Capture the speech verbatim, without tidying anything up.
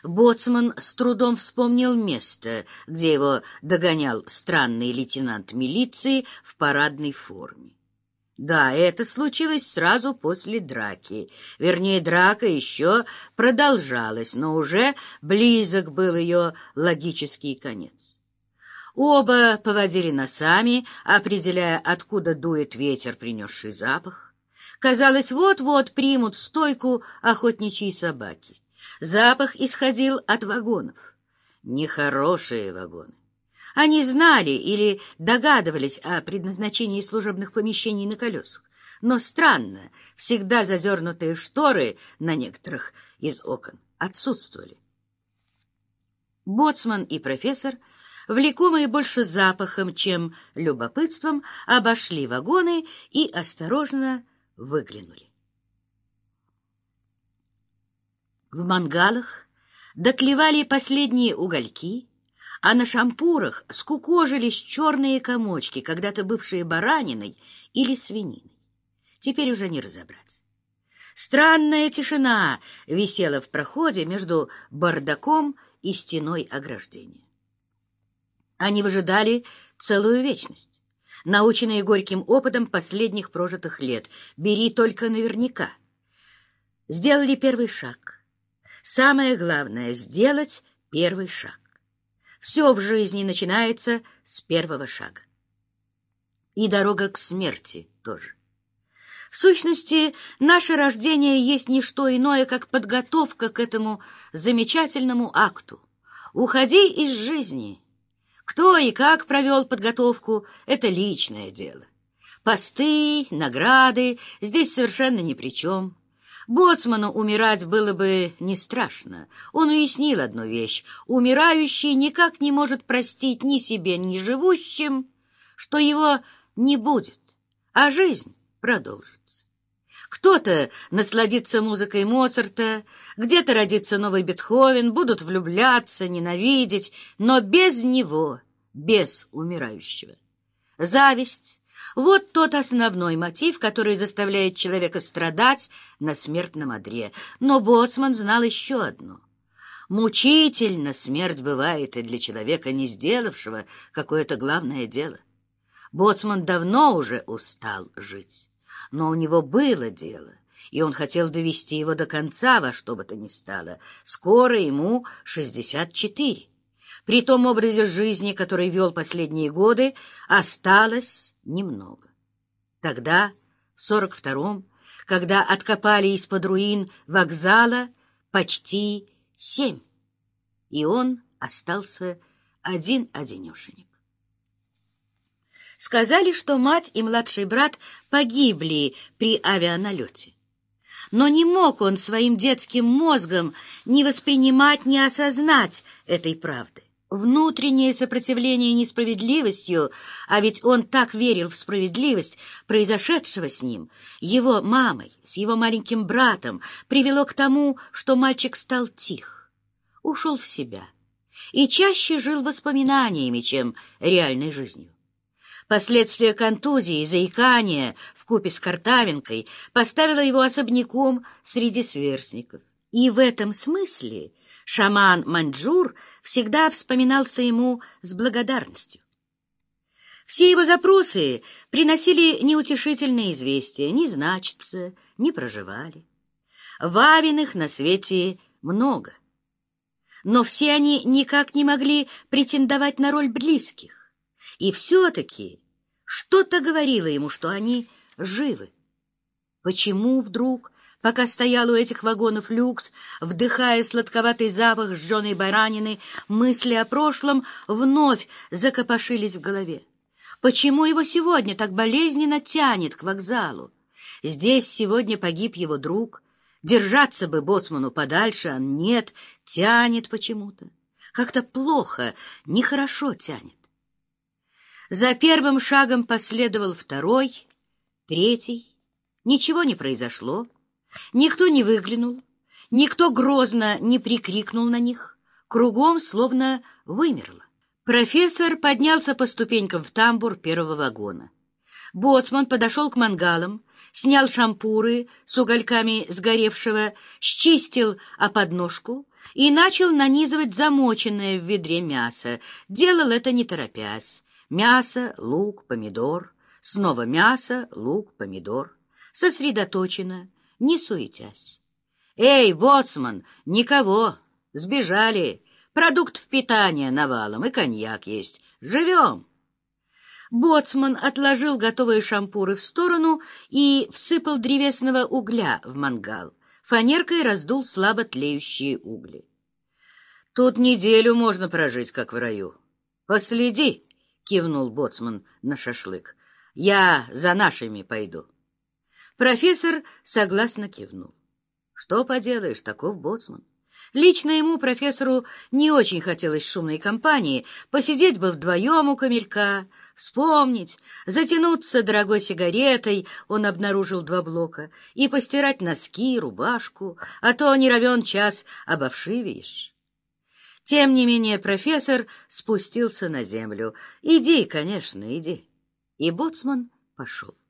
Боцман с трудом вспомнил место, где его догонял странный лейтенант милиции в парадной форме. Да, это случилось сразу после драки. Вернее, драка еще продолжалась, но уже близок был ее логический конец. Оба поводили носами, определяя, откуда дует ветер, принесший запах. Казалось, вот-вот примут стойку охотничьи собаки. Запах исходил от вагонов. Нехорошие вагоны. Они знали или догадывались о предназначении служебных помещений на колесах, но странно, всегда задернутые шторы на некоторых из окон отсутствовали. Боцман и профессор, влекомые больше запахом, чем любопытством, обошли вагоны и осторожно выглянули. В мангалах доклевали последние угольки, а на шампурах скукожились черные комочки, когда-то бывшие бараниной или свининой. Теперь уже не разобрать. Странная тишина висела в проходе между бардаком и стеной ограждения. Они выжидали целую вечность, наученные горьким опытом последних прожитых лет. Бери только наверняка. Сделали первый шаг. Самое главное — сделать первый шаг. Все в жизни начинается с первого шага. И дорога к смерти тоже. В сущности, наше рождение есть не что иное, как подготовка к этому замечательному акту. Уходи из жизни. Кто и как провел подготовку — это личное дело. Посты, награды здесь совершенно ни при чем. Боцману умирать было бы не страшно. Он уяснил одну вещь: умирающий никак не может простить ни себе, ни живущим, что его не будет, а жизнь продолжится. Кто-то насладится музыкой Моцарта, где-то родится новый Бетховен, будут влюбляться, ненавидеть, но без него, без умирающего. Зависть — вот тот основной мотив, который заставляет человека страдать на смертном одре. Но Боцман знал еще одно. Мучительно смерть бывает и для человека, не сделавшего какое-то главное дело. Боцман давно уже устал жить, но у него было дело, и он хотел довести его до конца во что бы то ни стало. Скоро ему шестьдесят четыре. При том образе жизни, который вел последние годы, осталось немного. Тогда, в сорок втором, когда откопали из-под руин вокзала, почти семь, и он остался один-одинешенек. Сказали, что мать и младший брат погибли при авианалете. Но не мог он своим детским мозгом ни воспринимать, ни осознать этой правды. Внутреннее сопротивление несправедливостью, а ведь он так верил в справедливость произошедшего с ним, его мамой, с его маленьким братом, привело к тому, что мальчик стал тих, ушел в себя и чаще жил воспоминаниями, чем реальной жизнью. Последствия контузии, заикания вкупе с картавинкой поставило его особняком среди сверстников. И в этом смысле шаман Маньчжур всегда вспоминался ему с благодарностью. Все его запросы приносили неутешительные известия, не значатся, не проживали. Вавиных на свете много, но все они никак не могли претендовать на роль близких. И все-таки что-то говорило ему, что они живы. Почему вдруг, пока стоял у этих вагонов люкс, вдыхая сладковатый запах сжженной баранины, мысли о прошлом вновь закопошились в голове? Почему его сегодня так болезненно тянет к вокзалу? Здесь сегодня погиб его друг. Держаться бы Боцману подальше, а нет, тянет почему-то. Как-то плохо, нехорошо тянет. За первым шагом последовал второй, третий. Ничего не произошло, никто не выглянул, никто грозно не прикрикнул на них, кругом словно вымерло. Профессор поднялся по ступенькам в тамбур первого вагона. Боцман подошел к мангалам, снял шампуры с угольками сгоревшего, счистил о подножку, и начал нанизывать замоченное в ведре мясо. Делал это не торопясь. Мясо, лук, помидор. Снова мясо, лук, помидор. Сосредоточенно, не суетясь. «Эй, боцман, никого! Сбежали! Продуктов питания навалом и коньяк есть. Живем!» Боцман отложил готовые шампуры в сторону и всыпал древесного угля в мангал. Фанеркой раздул слабо тлеющие угли. «Тут неделю можно прожить, как в раю. Последи!» — кивнул боцман на шашлык. «Я за нашими пойду». Профессор согласно кивнул. Что поделаешь, таков боцман. Лично ему, профессору, не очень хотелось шумной компании, посидеть бы вдвоем у камелька, вспомнить, затянуться дорогой сигаретой, он обнаружил два блока, и постирать носки, рубашку, а то не равен час обовшивеешь. Тем не менее профессор спустился на землю. «Иди, конечно, иди». И боцман пошел.